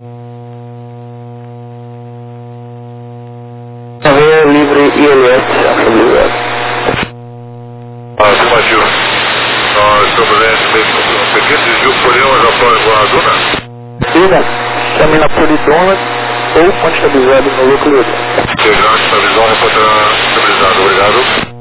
Via livre ILS, autorizado. Afirmativo. Nós estamos em um pequeno desvio por elas após a Duna. Duna, caminha por Duna ou ponto estabilizado no núcleo. Integrante da visão reportará estabilizado. Obrigado.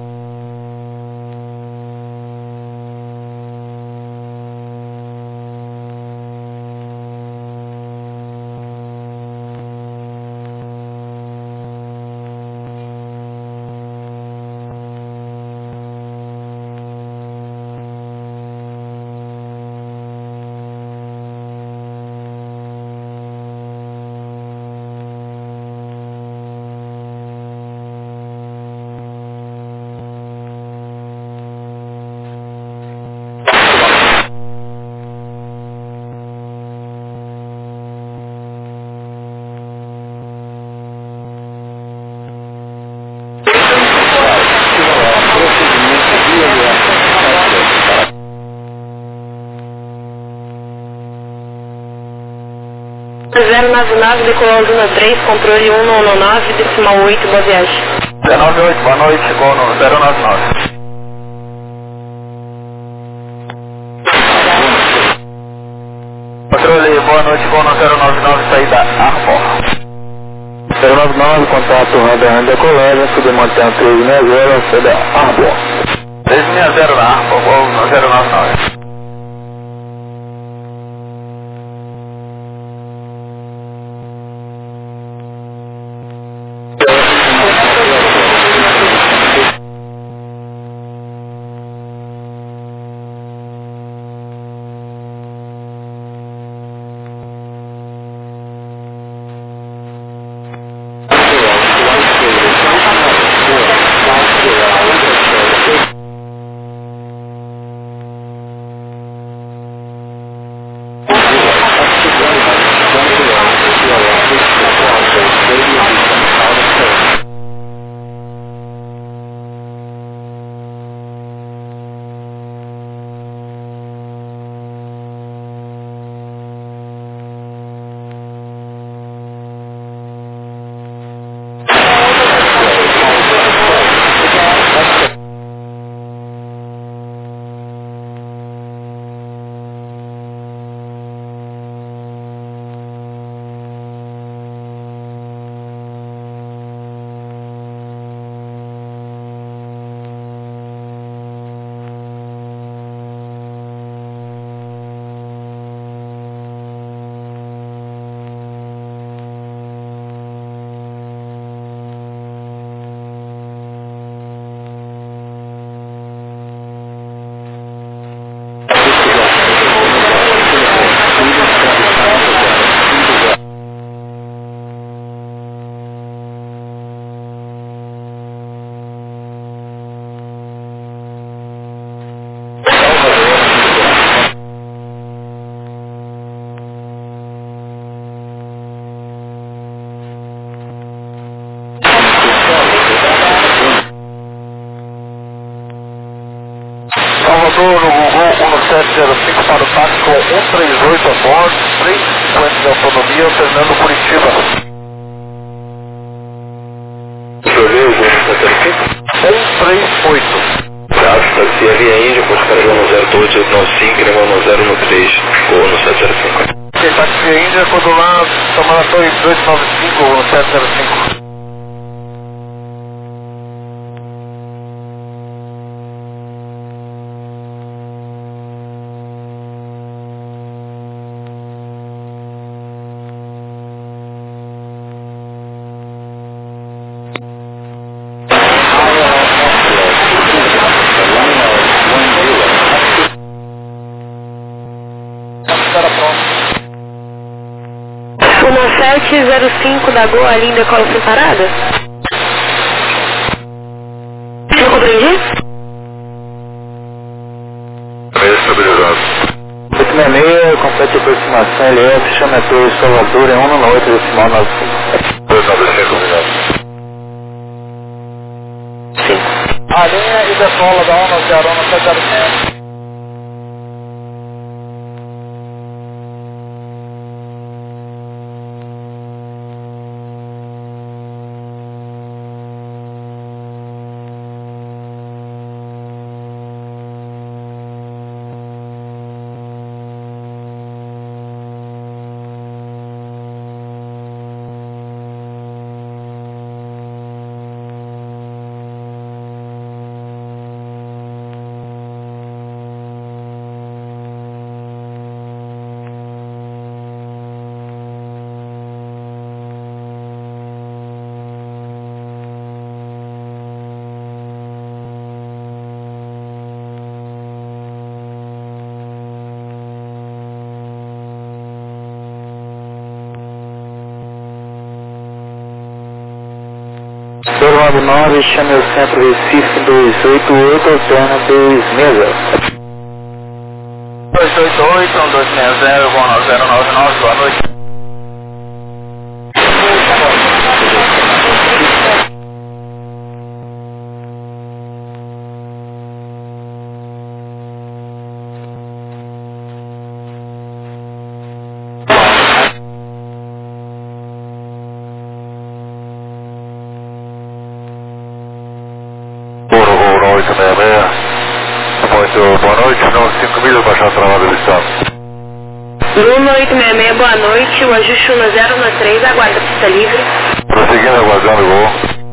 Nave decolou Duna 3, controle 199, decimal 8, boa viagem. 198, boa noite, voo no 099. Controle, boa noite, voo no 099, saída Arbor. 099, contato Radar decolagem, submontante 360, saída Arbor. 360 na Arbor, voo no 099. Salvador, no Google 1705 para o táxi com 138 a bordo, 350 de autonomia, alternando Curitiba. Beleza, 138. Taxi via Índia, buscaria no 02895, irmão no 013, ou no 705. Ok, táxi Índia, quando lá, tomando Torre 1895 ou no 705. Uma 705 da Goa, linda, cola sem parada? Não compreendi? Meio estabilizado. 866, complete aproximação LF, chama a Torre Salvador, é 198, decimal 95. 295, obrigado. Sim. A linha e decola da 190, 705. 099, chame o centro Recife 288, alterna 260. 288, 1260, vão ao 099, boa noite. Boa noite, não 5 milhas baixar a travada do estado. Bruno 866, boa noite, o ajuste 1093, aguarda pista livre. Prosseguindo, aguardando o gol.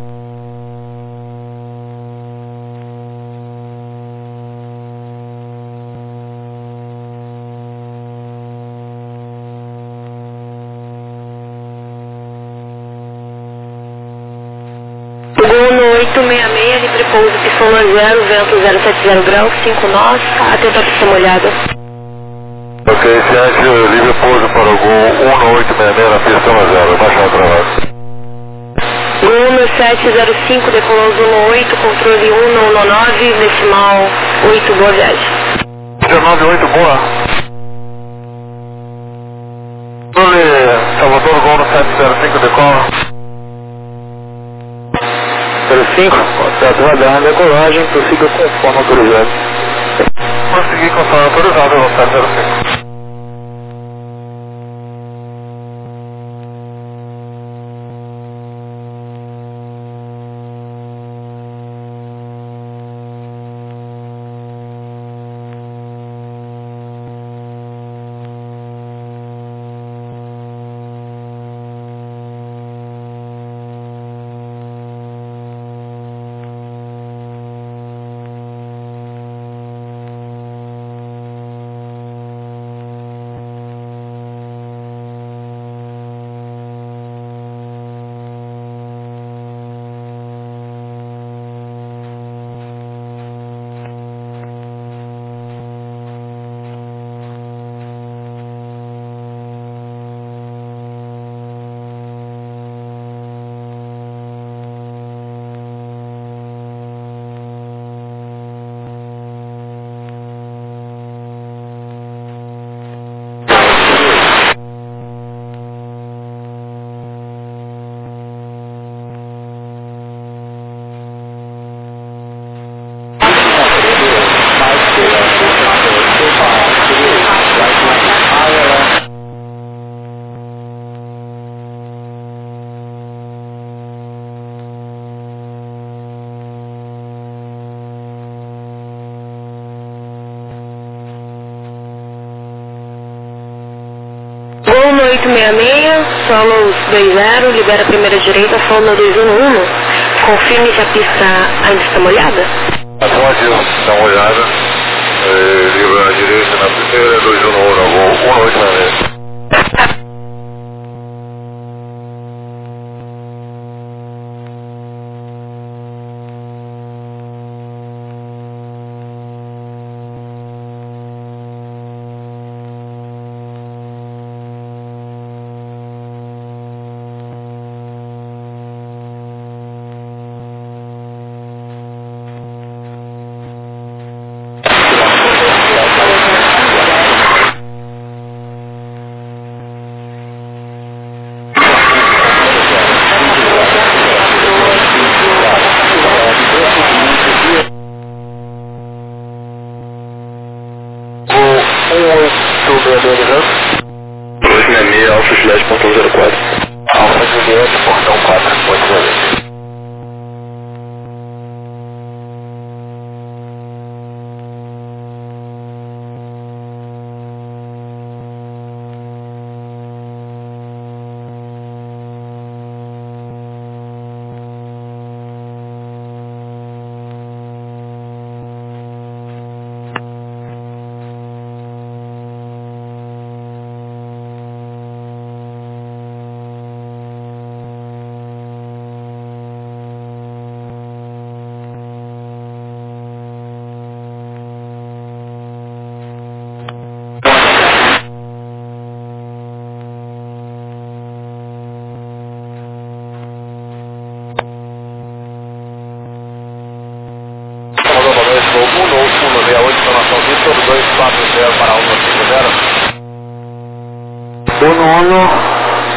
O gol no 866, livre pouso, pistão 0, vento 070 graus, 5 nós, atenta a pista molhada. Ok, ciente, livre pouso para o gol 1866 na pista 0, baixar a travada. Gol no 705, decolando no 8, controle 199, decimal 8, boa viagem. 198, boa. Controle Salvador, gol no 705, decola. 05, contato radar, decolagem, prossiga com forma autorizada. Prosseguir com forma autorizada, no 705. Gol no 866, solo 20, libera a primeira direita, solo 211. Confirme se a pista ainda está molhada. Pode, dá uma olhada. Libera a direita na primeira, 211, gol 1866.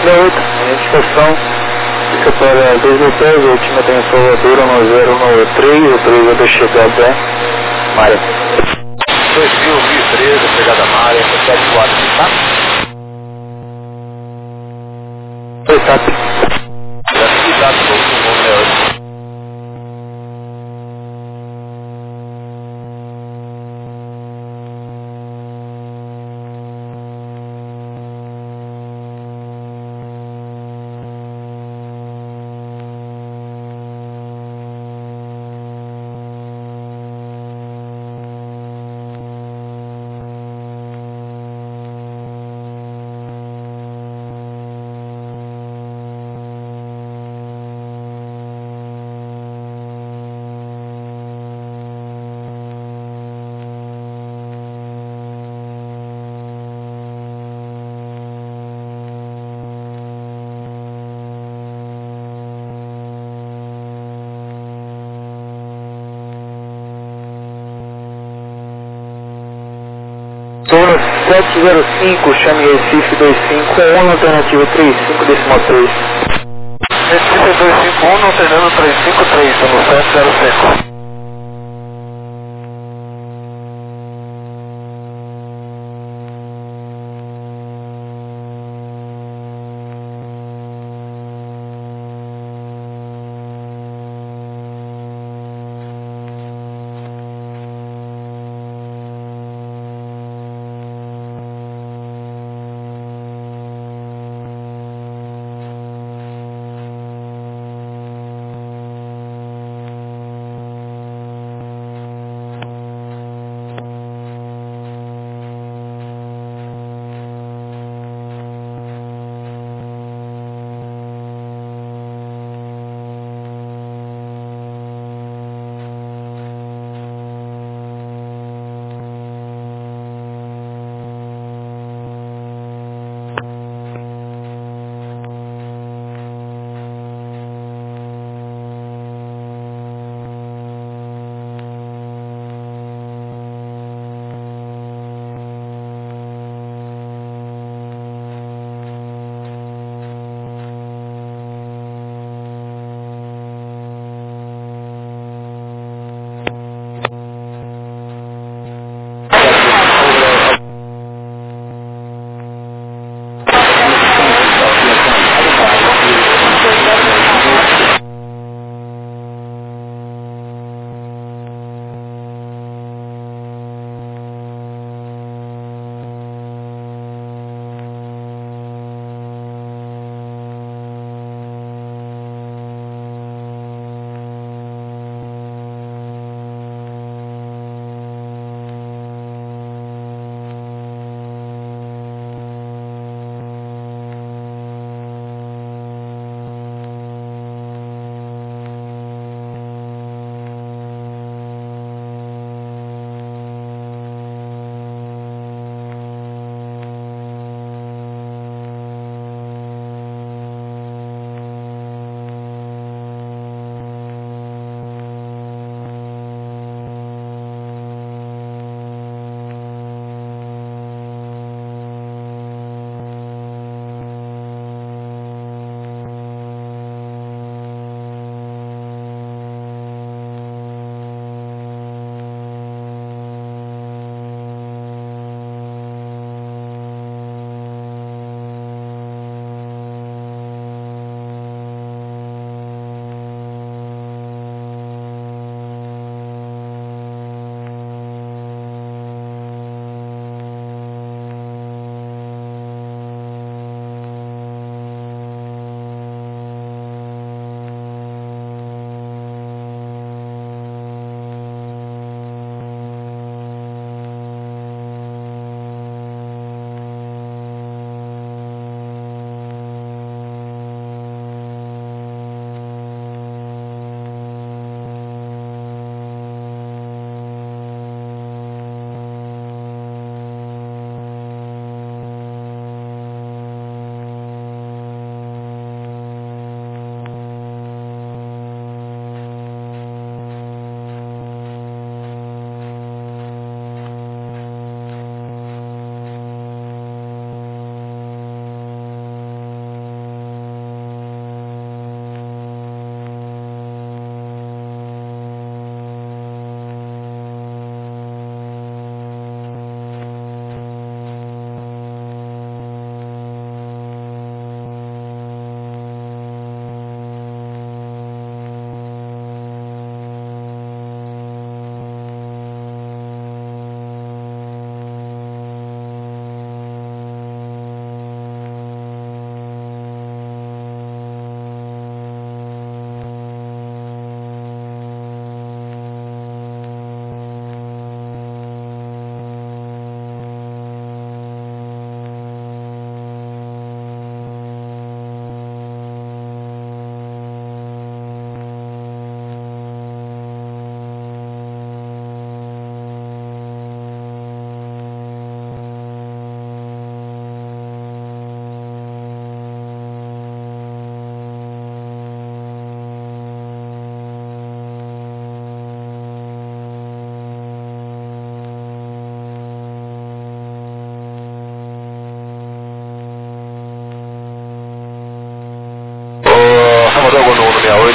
68, identificação, fica para 2010, a última tem Salvador no 093, o 3 é da chegada Mária. 2013, chegada Mária, 74, tá? Oi, TAP. Aqui tá todo mundo, Turno 705, chame Recife 251, alternativa 35, decimal 3. Recife 251, alternando 353, no 705.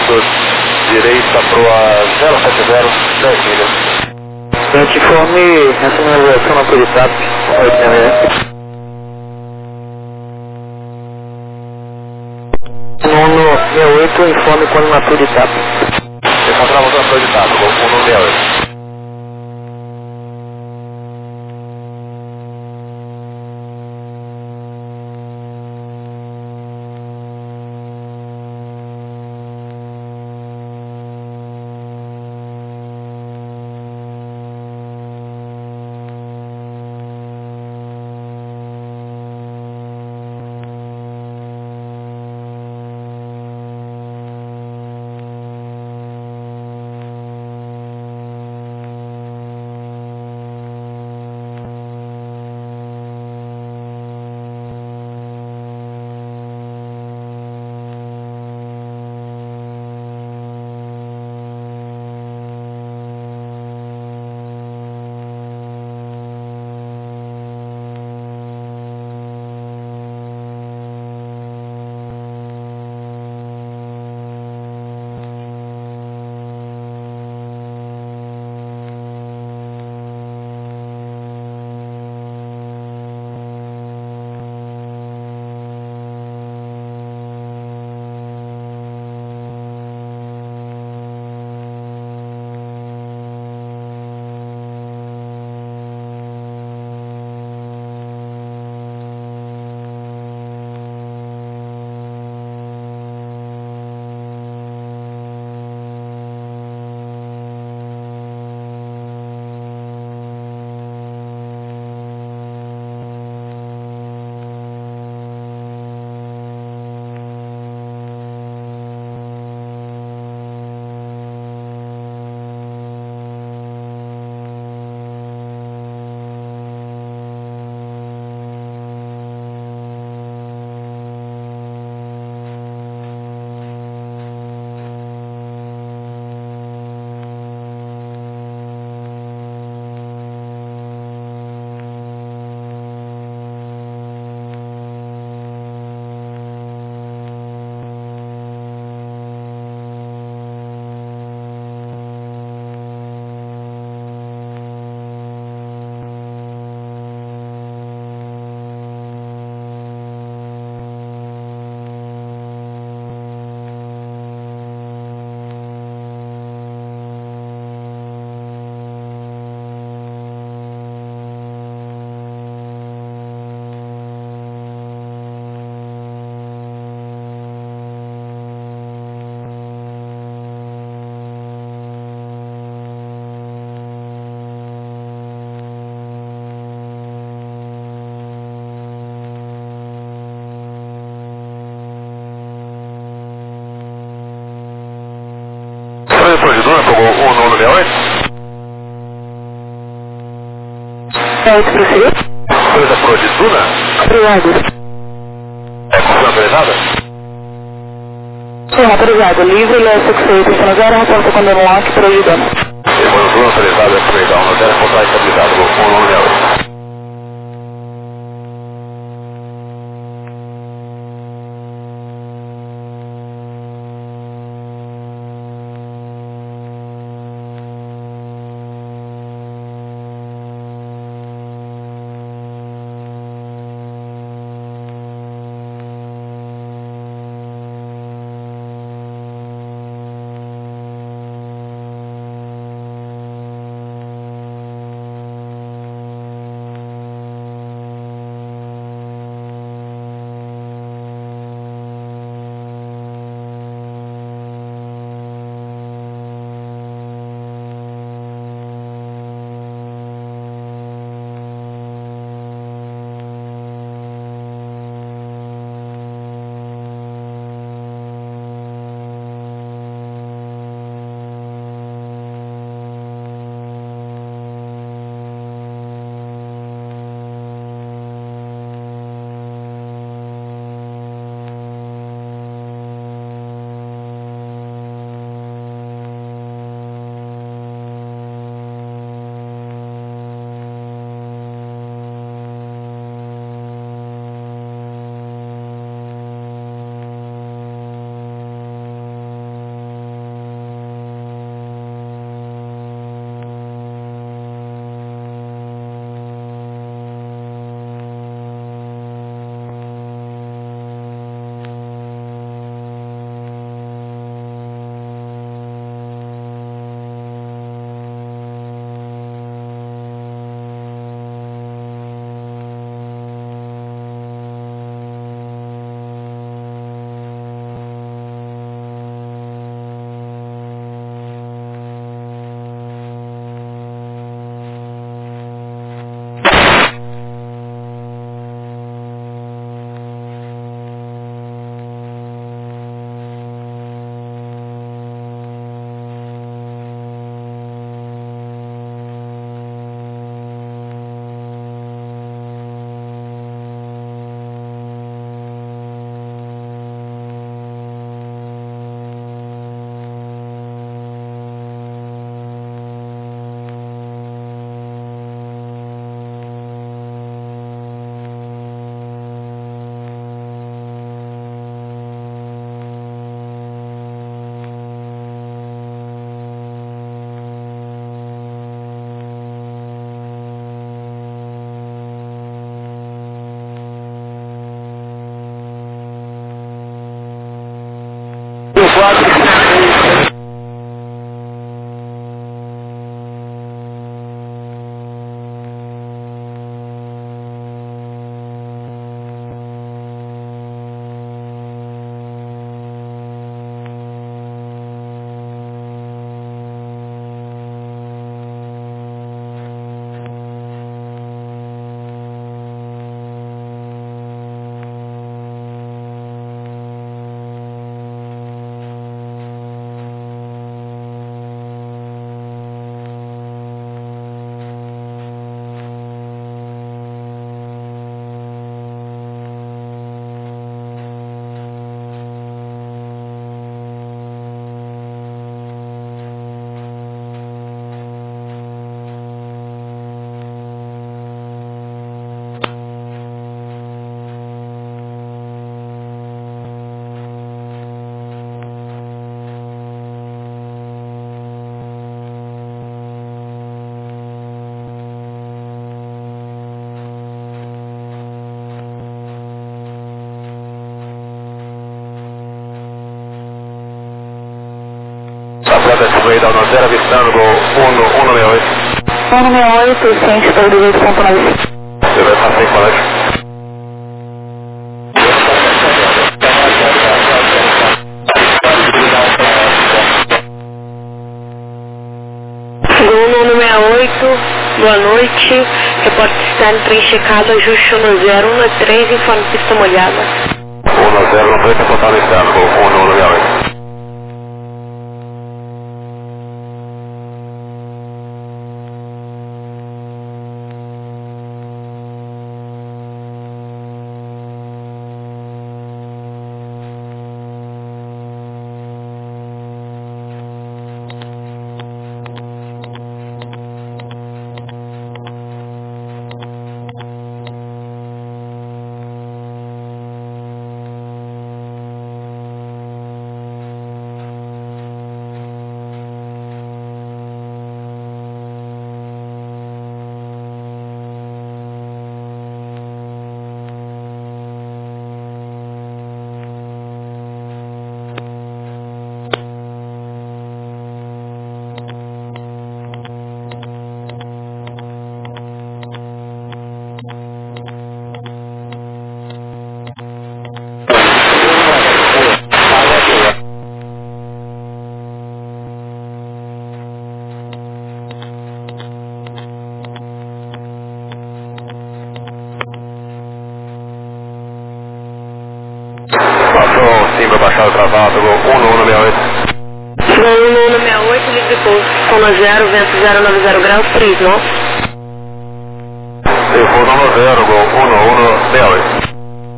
sentido direita para a 070, 10 milhas. Gente, informe essa navegação na Puritap, 866. Nono 68, informe quando na Puritap. Encontramos a Puritap, com o número 68. Depois de Duna, como o número 68? É isso, prosseguir? Coisa por de Duna? Obrigado. É confusão autorizada? Sim, autorizado. Livre, Lessa, que foi isso, 0, reporta quando eu lock, proibidão. Depois do autorizado, é proibidão, não deve contar estabilizado, com o número 68. aí da 10 avistando gol 168. 168, ciente para o 18.9. Você vai passar em colégio. Gol 168, boa noite. Repórter externo preenchecado, ajuste 1013, informe pista molhada. 1-0, não foi total externo, gol 168. Timbre baixado travado, gol 1-168. Gol 168, livre pouso, zona 0, vento 090 graus, 3 nós. Default 1-0, gol 1-168.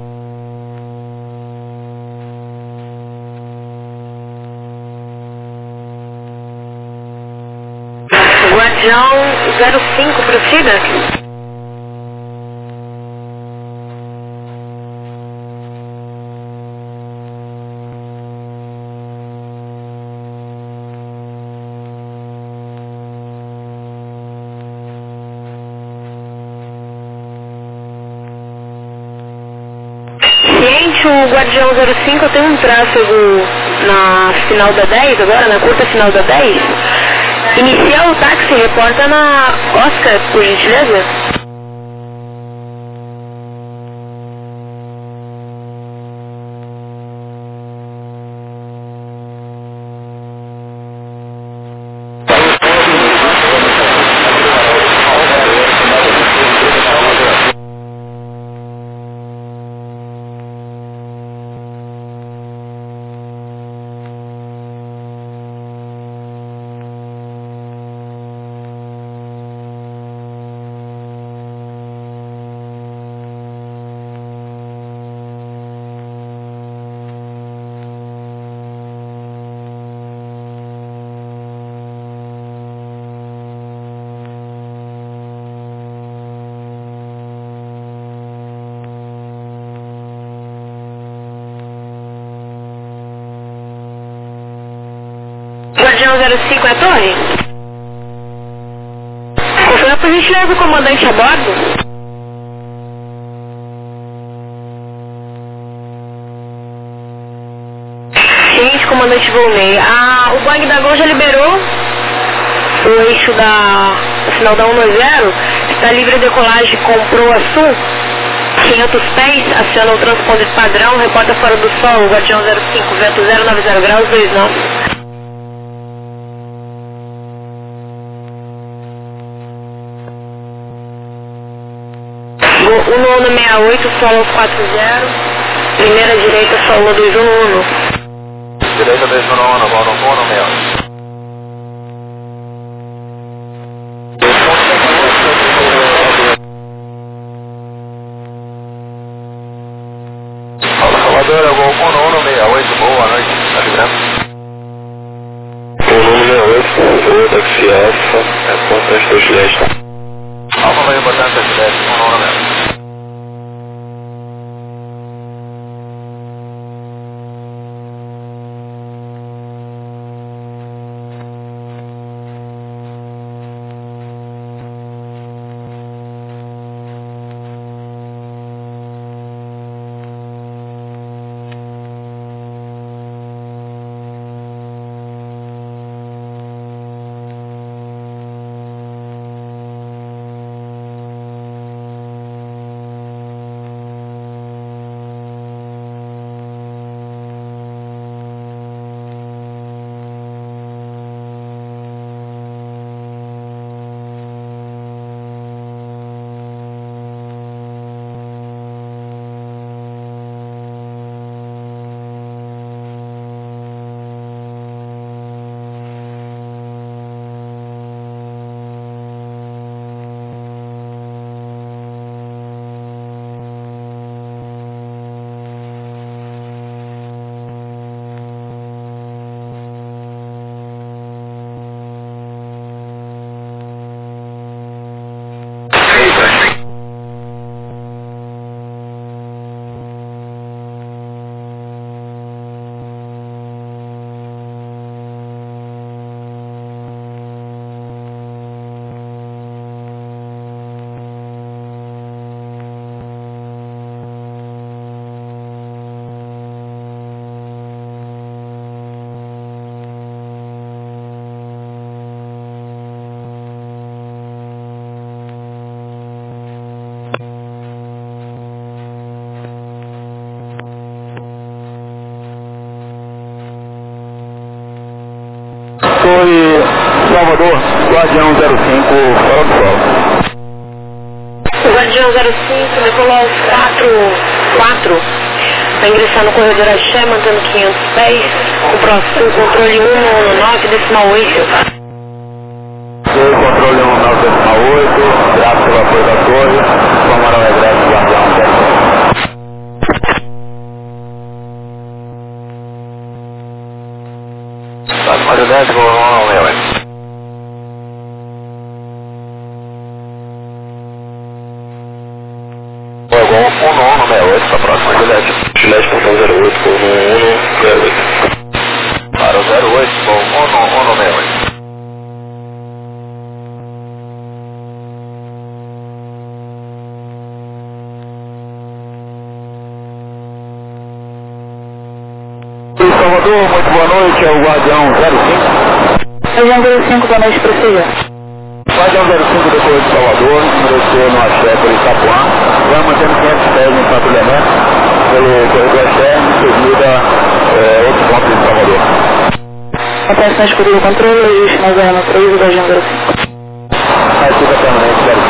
Guardião 05, prossiga. O Guardião 05 tem um tráfego na final da 10, agora na curta final da 10. Iniciar o táxi, reporta na Oscar, por gentileza. Guardião 05 é a torre? Confirma por gentileza o comandante a bordo. Gente, comandante Volney. O Boeing da Gol já liberou o eixo o final da 190. Está livre a decolagem com proa sul. 500 pés, aciona o transponder padrão, reporta fora do sol, Guardião 05, vento 090 graus, 2 nós. Gol 1168, solo 40, primeira direita, solo 211. Direita 211, volta 168. Salvador, gol 1168, boa noite, tá livrando? 1168, táxi Alfa, importante do Gilete. Alfa vai importante do Gilete, 1168. Salvador, Guardião 05, fora do solo. O Guardião 05 decolou aos 4. Vai ingressar no corredor Axé, mantendo 500 pés. O próximo controle 199,8. Controle 199,8, graças pelo apoio da torre, formaram o regresso do Guardião 05. Tá, Marionete, vou lá, Igual 19168, para a próxima Gillette. Gillette, ponto 08, com 1168. Para o 08, com 1168. Salvador, muito boa noite, é o Guardião 05. Guardião 05, boa noite, prossiga. Guardião 05 depois de Salvador, ingressou no Axé pelo Itapuã, vai mantendo 500 pés em patrulhamento pelo corredor Axé, em seguida outros pontos de Salvador. Acontece na escuta do controle, e na zona 3 do Guardião 05. Na escuta permanente 05.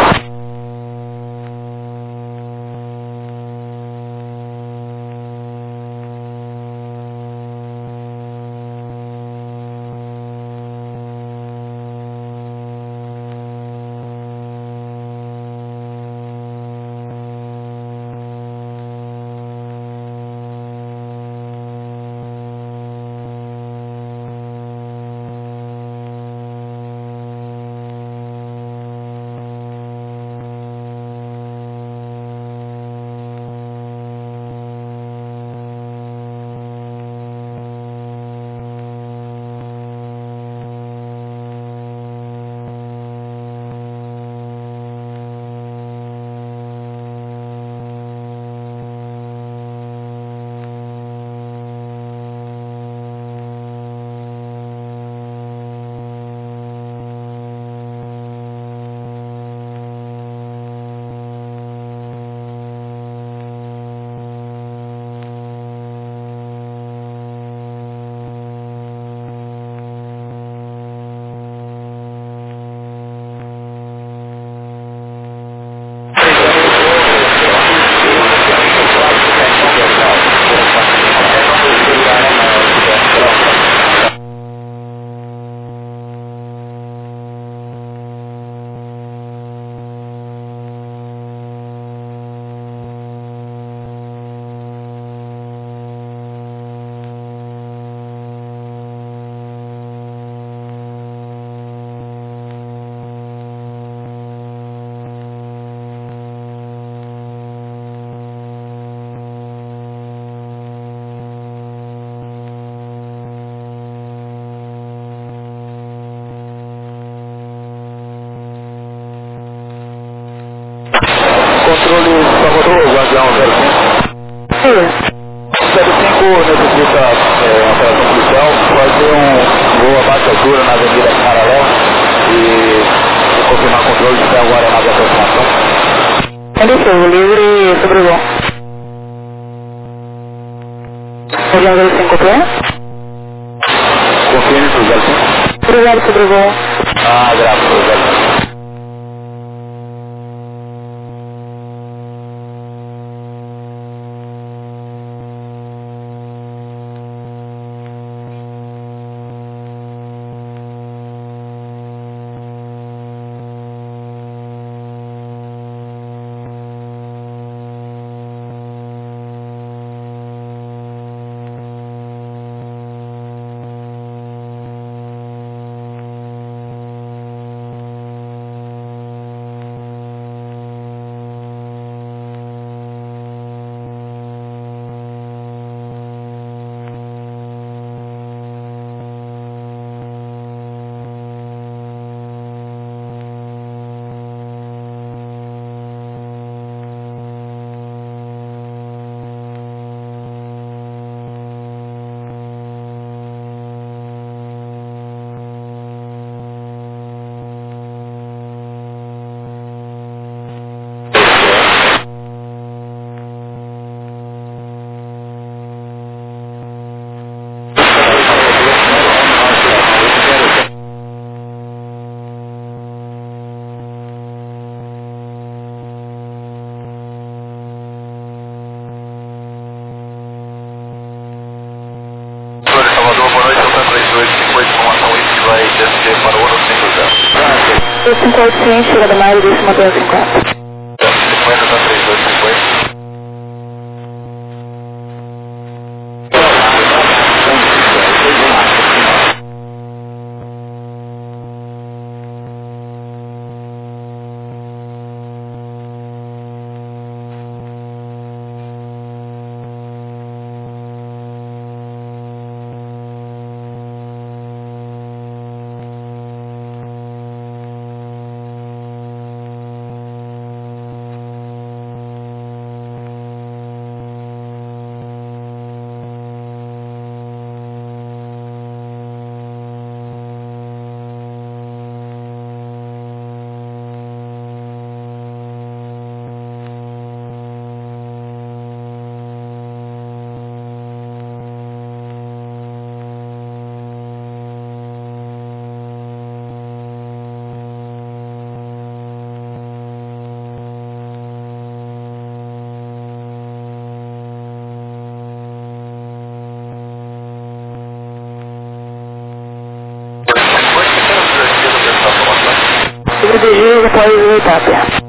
Controle Salvador, Guardião 05. Sim. 05 necessita uma operação policial, vai ter um voo a baixa altura na Avenida Paralela e confirmar controle de agora na aproximação. Condição, livre sobre o voo. Guardião 05, copiou? Confirme para o 05. Obrigado sobre o voo. Graças ao 05. 3258, chegada na área desse mantenha 50. 50 na 3250. DG após o Itápia.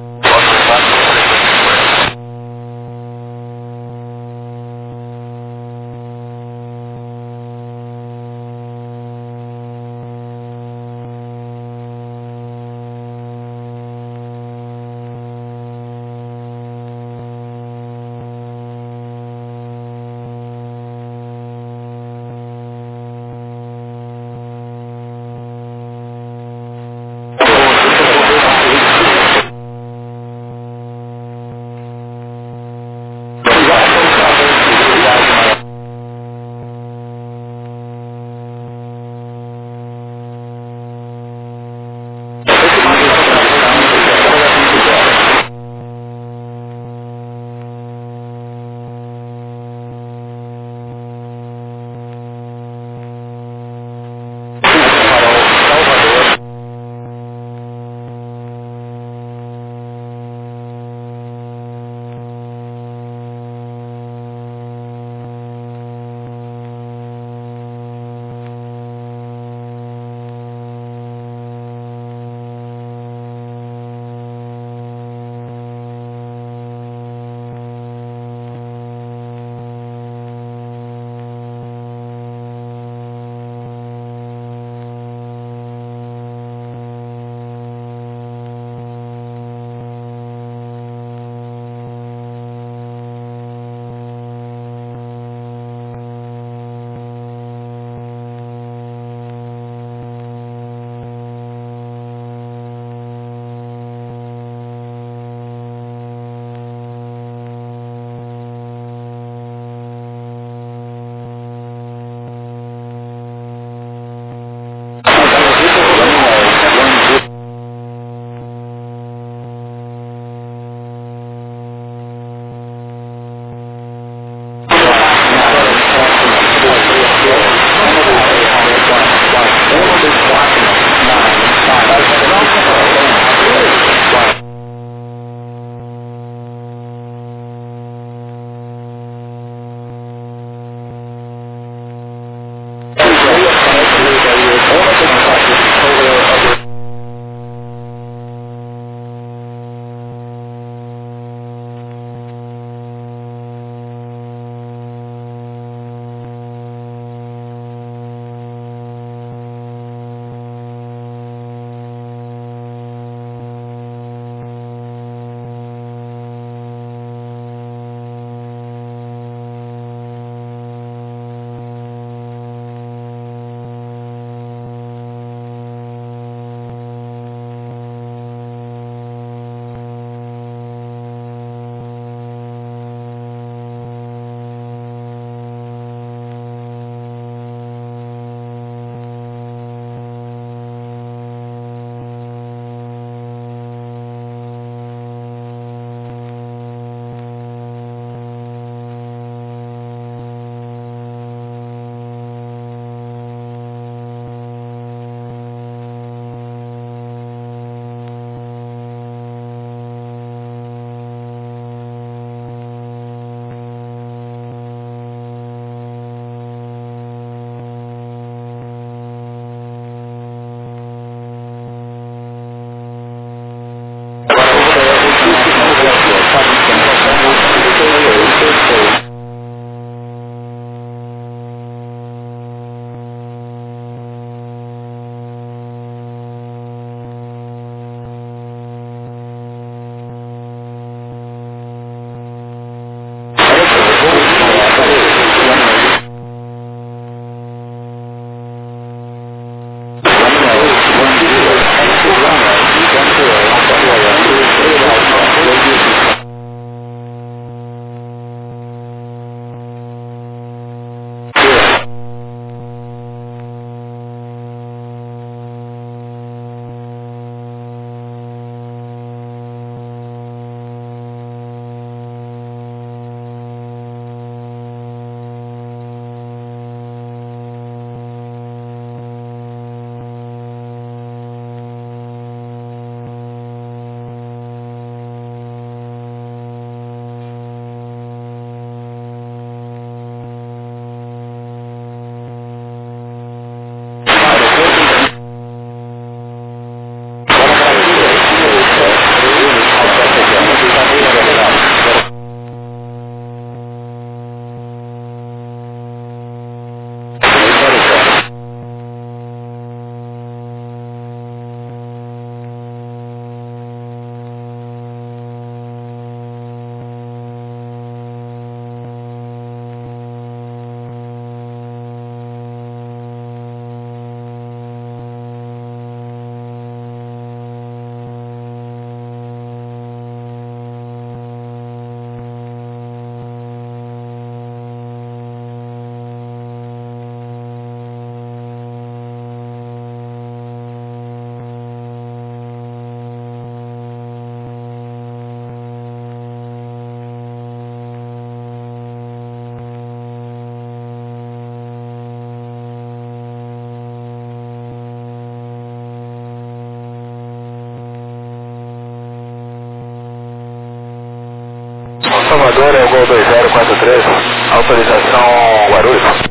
voador é o Gol 2043, autorização Guarulhos.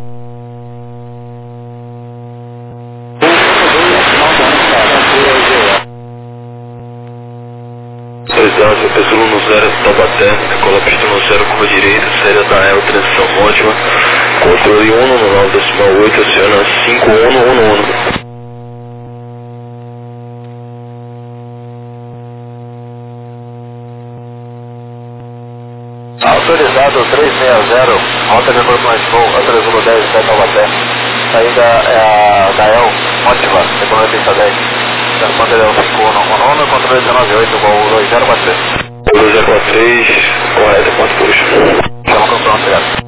Pessoal no 0, Taubaté, decola pista no 0, curva direita, série da El, transição ótima, controle 1 no 9,8, aciona 5111. Autorizado 360, rota de aproximação de voo, Antrezulo 10, sai Taubaté. Saída é a Gael, ótima, decolando pista 10. Controle 5111, controle 198, voo 2043. 2043, correto, ponto puxa. Chama com pronto, obrigado.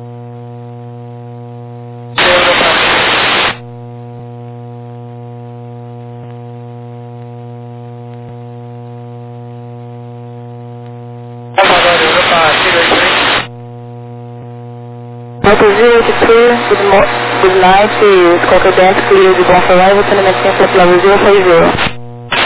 Motor 082, good night, Squawk Dance, clear de bom arrival, atendimento 100 level 060.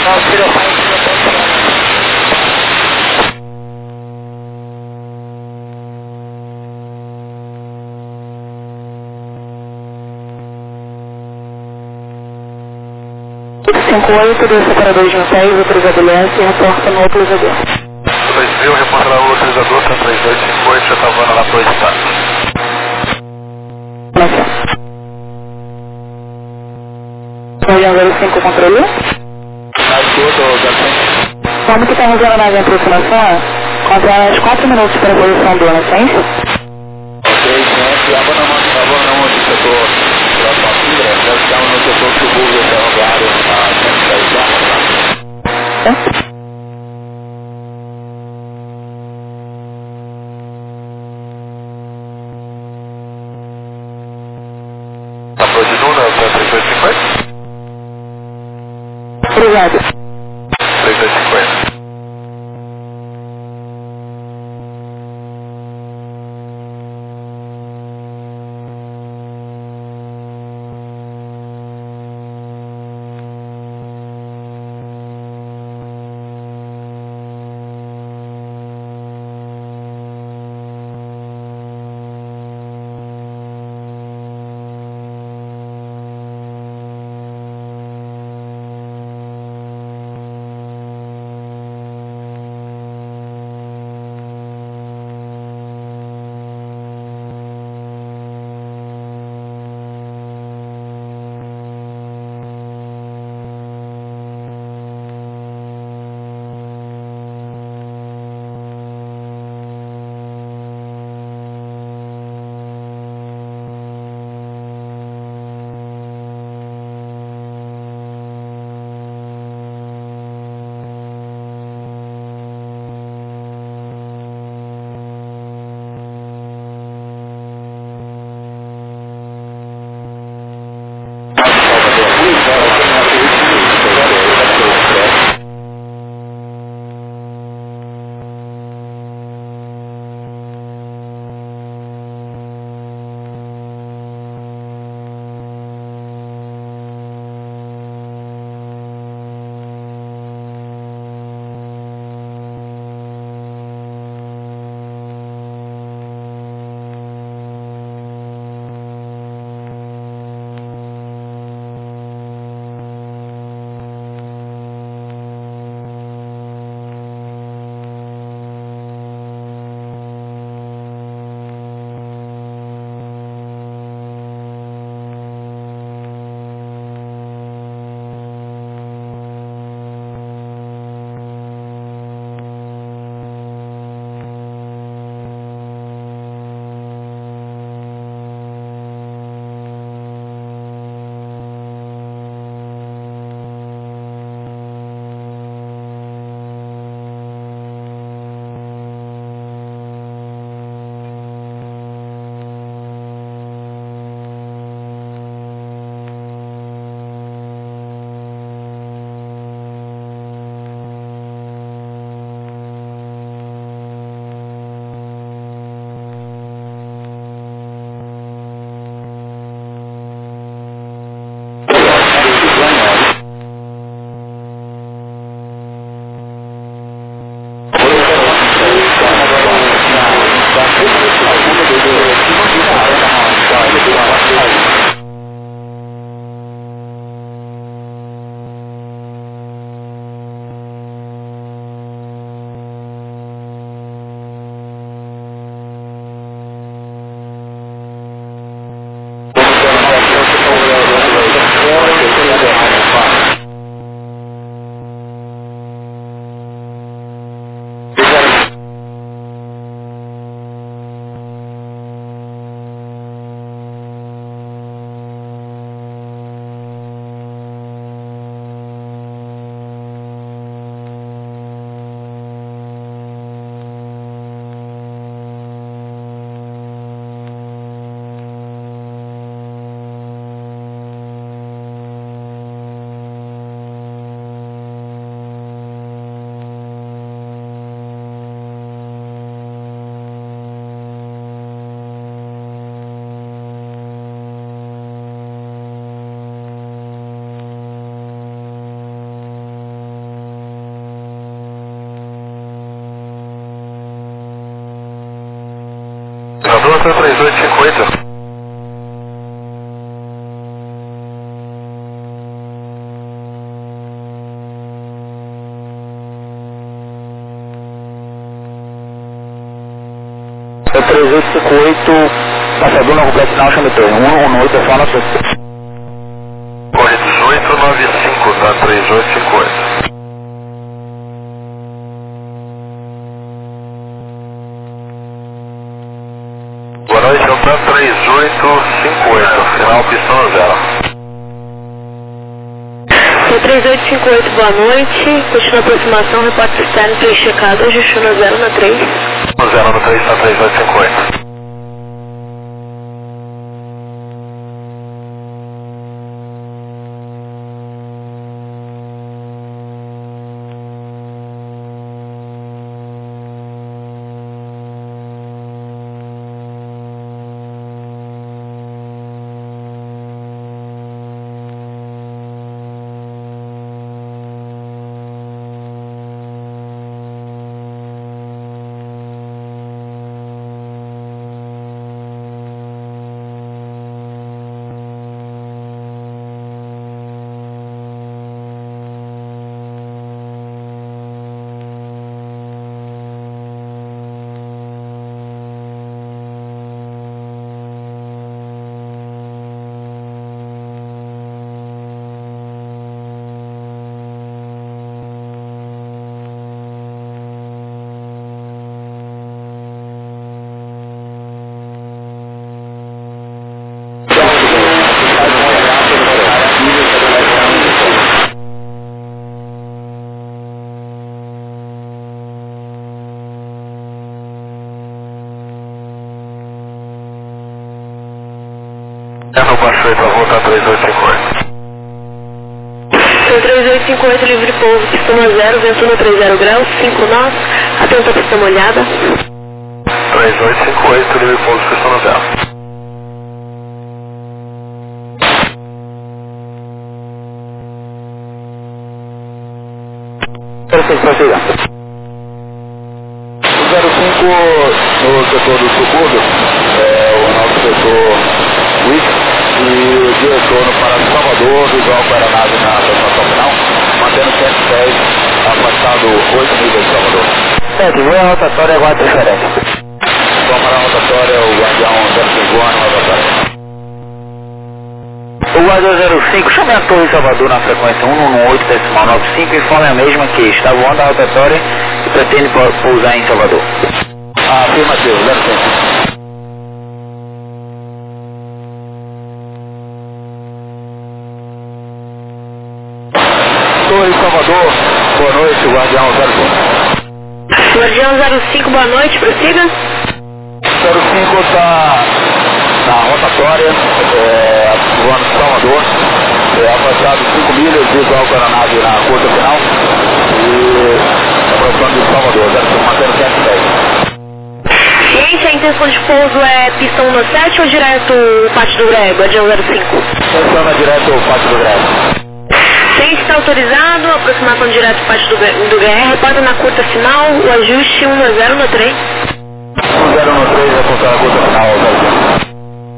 Cinco oito, do separador de um 6, autorizado LS, reporta no autorizador. 2000, reporta lá o autorizador, tá 3258, já tá voando lá pro estado. Região 05, controle. Como que estamos usando a nave em aproximação? Contra mais 4 minutos para a posição do licença. Ok, gente, abandonamos o setor da família, nós estamos no setor subúrbio ferroviário, Tá continua para 3250? Obrigado. 3250. Hotel 3858. É 3858, passador na completa final, chama 118, é só na sua. Corre 1895, tá? 3858. Boa noite, Hotel 3858, final pistão 0. É 3858, boa noite. Continua a aproximação, repórter externo 3 checado, ajustou no 0 na 3. 0 no 3, tá 3858. No baixo 8, a volta 3858. 3858, livre pouso, pistão 0, vento no 30 graus, 5 nós, atenta a pista molhada. 3858, livre pouso, pistão 0. Perfeito, prossiga. 05 no setor do subúrbio, o nosso setor Wix, e o diretor no Pará de Salvador, visual com a aeronave na aproximação final, mantendo 110, afastado 8 milhas de Salvador. Certo, vou a rotatória e aguardo referência. Vamos para a rotatória, o Guardião 05 na rotatória. O Guardião 05, chame a Torre Salvador na frequência 118.95 e informe a mesma que está voando a rotatória e pretende pousar em Salvador. Afirmativo, 05. Torre Salvador, boa noite, Guardião 05. Guardião 05, boa noite, prossiga. 05 está na rotatória, voando de Salvador, afastado 5 milhas, visual com a aeronave na curta final, e aproximando de Salvador, 05, mantendo 110. Ciência, a intenção de pouso é pista 117 ou direto Pátio do Grego, Guardião 05? Funciona direto o Pátio do Grego. Ciência está autorizado, aproximação direto Pátio do GR, reporta na curta final, o ajuste 1-0 no 3. 1-0 no 3, apontar a curta final, 05.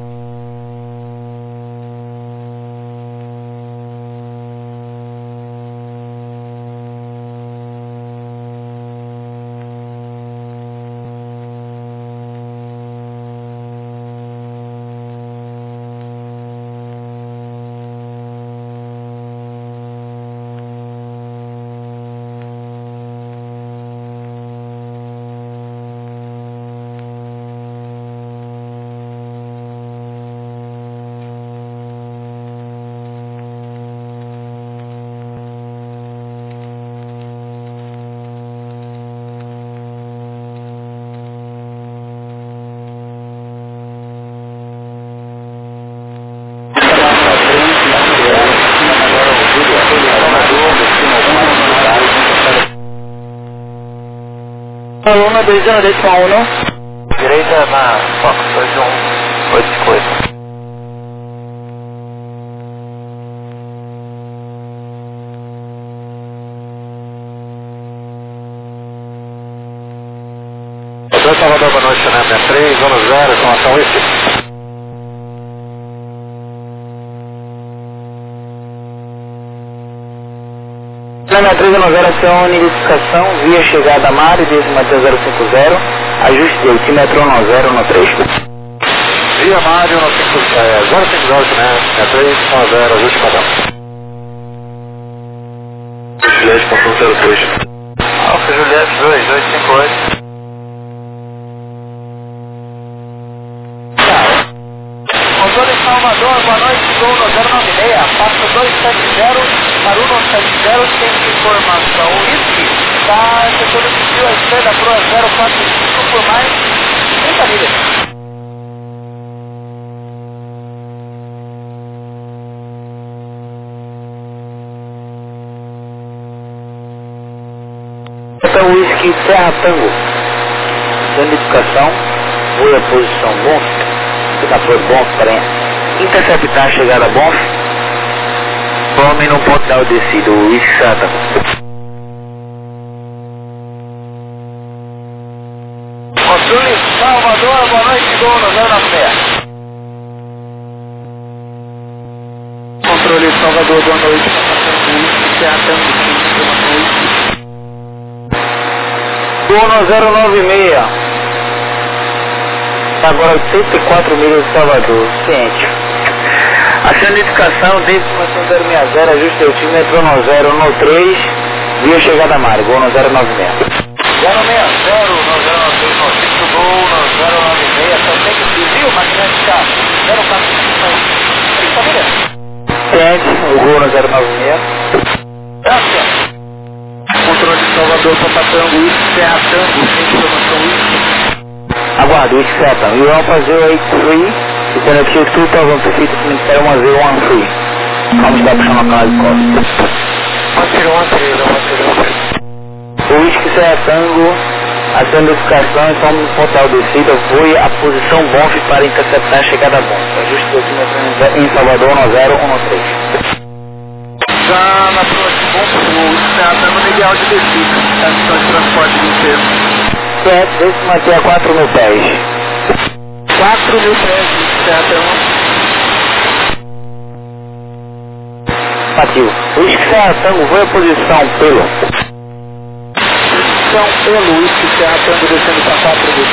Aluna 201, Direita na Fox 21858. Hotel Salvador, boa noite, né? 3, 1-0, informação 6390, identificação, via chegada a mar, décima 050, ajuste de altímetro 1013. Via Mário 050, né? 6310, ajuste padrão. Juliette, ponto 03. Alfa Juliette 2258. Controle Salvador, boa noite, Gol 096, passo 270, Maruno 70, tem informação. Whisky, tá setor de fio à esquerda, Pro 045 por mais 30 milhas. Então, Whisky Serra Tango, identificação, voe a posição bom, da por bom para interceptar a chegada bom, tome no ponto da descido, o Whisky Serra Tango. Controle Salvador, boa noite, Gol 096. Controle Salvador, boa noite, Whisky Serra Tango, Gol 096, agora 84 milhas de Salvador, ciente. Ação de indicação, décima 060, ajuste altímetro 1013, via chegada a mar, Gol 096. 060, 090, Gol 096, só tem que desvio, magnética 045, 30 milhas. Ciente, o Gol 096. Graças. Controle de Salvador, Papa Tango, Whisky Serra Tango, sem informação Whisky. Aguardo, Whisky Serra Tango. You Alpha 083, you can achieve 2000 feet from 1013. Como está puxando a canal de costa? 1013. O Whisky Serra Tango, a sua identificação e como portal descida, voe a posição BONF para interceptar a chegada a BONF. Ajuste de altímetro em Salvador 1013. Já na próxima, o Serra Tango no ideal de descida, a missão de transporte do inteiro. Certo, deixe manter a 4.000 pés. 4.000 pés, Serra Tango. Ativo. O Whisky Serra Tango, voe a posição pelo. Posição pelo Whisky Serra Tango, descendo para 4.000.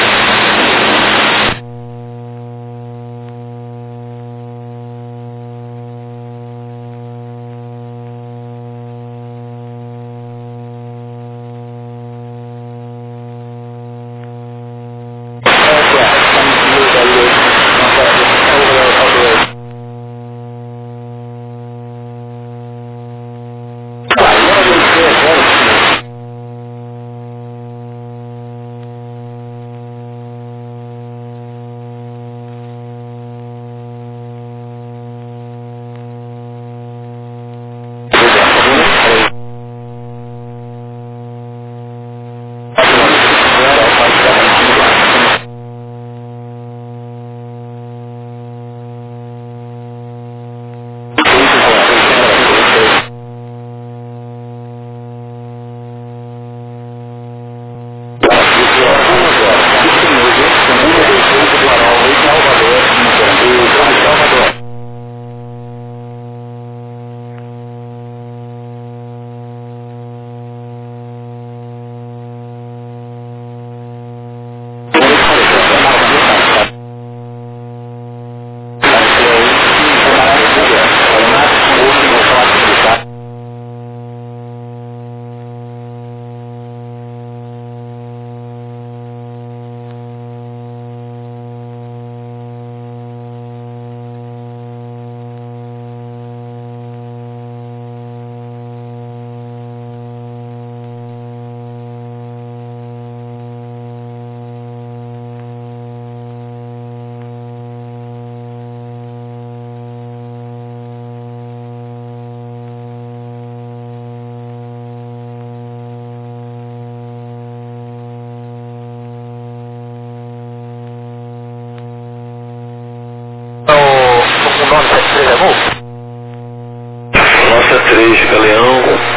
Nossa 3, Galeão,